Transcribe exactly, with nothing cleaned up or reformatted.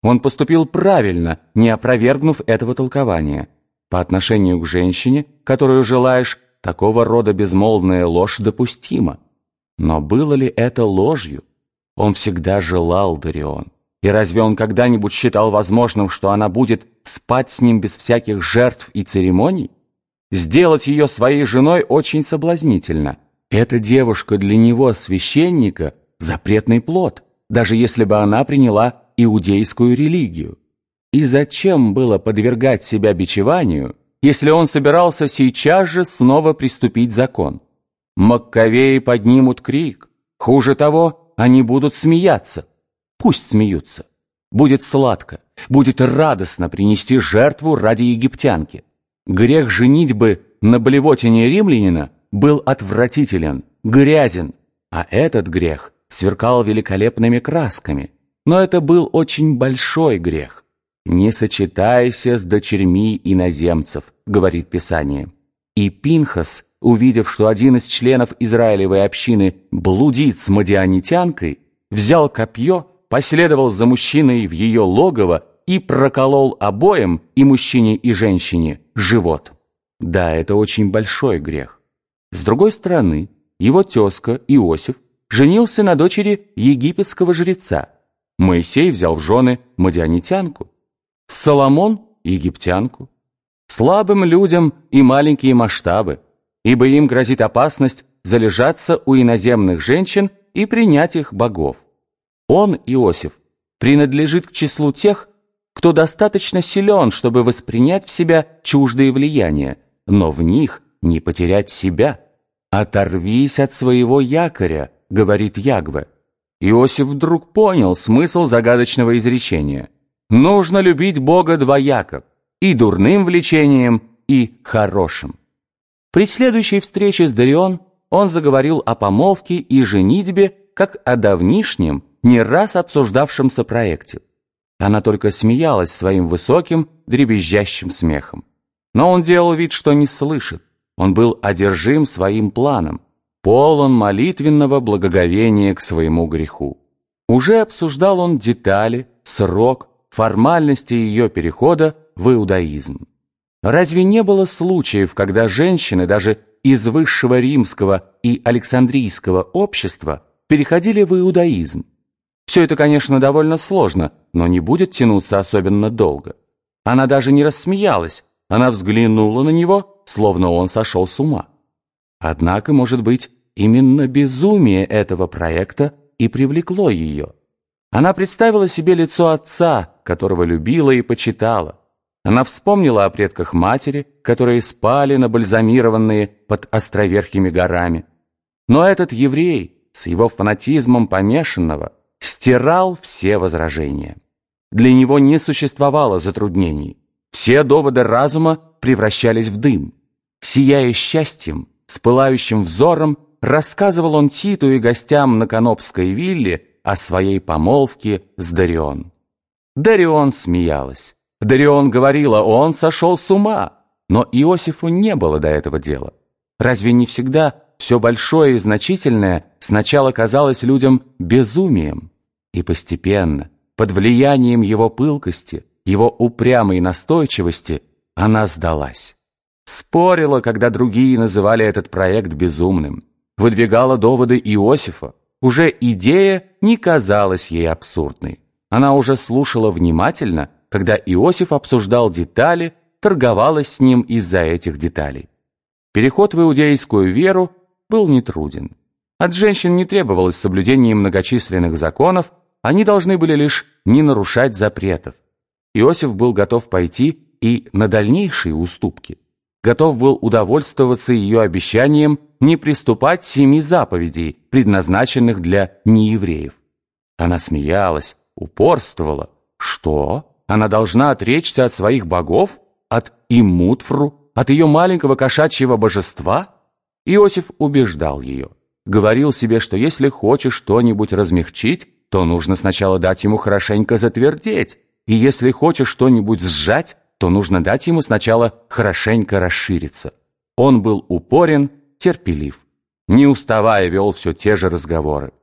Он поступил правильно, не опровергнув этого толкования. По отношению к женщине, которую желаешь, такого рода безмолвная ложь допустима. Но было ли это ложью? Он всегда желал Дарион. И разве он когда-нибудь считал возможным, что она будет спать с ним без всяких жертв и церемоний? Сделать ее своей женой очень соблазнительно. Эта девушка для него, священника, запретный плод, даже если бы она приняла иудейскую религию. И зачем было подвергать себя бичеванию, если он собирался сейчас же снова приступить закон? Маккавеи поднимут крик. Хуже того, они будут смеяться. Пусть смеются. Будет сладко, будет радостно принести жертву ради египтянки. Грех женитьбы на блевотине римлянина был отвратителен, грязен, а этот грех сверкал великолепными красками. Но это был очень большой грех. «Не сочетайся с дочерьми иноземцев», — говорит Писание. И Пинхас, увидев, что один из членов Израилевой общины блудит с мадианитянкой, взял копье, последовал за мужчиной в ее логово и проколол обоим, и мужчине, и женщине, живот. Да, это очень большой грех. С другой стороны, его тезка Иосиф женился на дочери египетского жреца. Моисей взял в жены мадианитянку. Соломон – египтянку. Слабым людям и маленькие масштабы, ибо им грозит опасность залежаться у иноземных женщин и принять их богов. Он, Иосиф, принадлежит к числу тех, кто достаточно силен, чтобы воспринять в себя чуждые влияния, но в них не потерять себя. «Оторвись от своего якоря», — говорит Ягве. Иосиф вдруг понял смысл загадочного изречения. Нужно любить Бога двояко, и дурным влечением, и хорошим. При следующей встрече с Дарион он заговорил о помолвке и женитьбе как о давнишнем, не раз обсуждавшемся проекте. Она только смеялась своим высоким, дребезжащим смехом. Но он делал вид, что не слышит. Он был одержим своим планом, полон молитвенного благоговения к своему греху. Уже обсуждал он детали, срок, формальности ее перехода в иудаизм. Разве не было случаев, когда женщины даже из высшего римского и александрийского общества переходили в иудаизм? Все это, конечно, довольно сложно, но не будет тянуться особенно долго. Она даже не рассмеялась, она взглянула на него, словно он сошел с ума. Однако, может быть, именно безумие этого проекта и привлекло ее. Она представила себе лицо отца, которого любила и почитала. Она вспомнила о предках матери, которые спали набальзамированные под островерхими горами. Но этот еврей с его фанатизмом помешанного стирал все возражения. Для него не существовало затруднений. Все доводы разума превращались в дым. Сияя счастьем, с пылающим взором, рассказывал он Титу и гостям на Канопской вилле о своей помолвке с Дарион. Дарион смеялась. Дарион говорила, он сошел с ума. Но Иосифу не было до этого дела. Разве не всегда все большое и значительное сначала казалось людям безумием? И постепенно, под влиянием его пылкости, его упрямой настойчивости, она сдалась. Спорила, когда другие называли этот проект безумным. Выдвигала доводы Иосифа. Уже идея не казалась ей абсурдной. Она уже слушала внимательно, когда Иосиф обсуждал детали, торговалась с ним из-за этих деталей. Переход в иудейскую веру был нетруден. От женщин не требовалось соблюдение многочисленных законов, они должны были лишь не нарушать запретов. Иосиф был готов пойти и на дальнейшие уступки. Готов был удовольствоваться ее обещанием не приступать семи заповедей, предназначенных для неевреев. Она смеялась, упорствовала. Что? Она должна отречься от своих богов? От Иммутфру? От ее маленького кошачьего божества? Иосиф убеждал ее. Говорил себе, что если хочешь что-нибудь размягчить, то нужно сначала дать ему хорошенько затвердеть, и если хочешь что-нибудь сжать, то нужно дать ему сначала хорошенько расшириться. Он был упорен, терпелив. Не уставая вел все те же разговоры.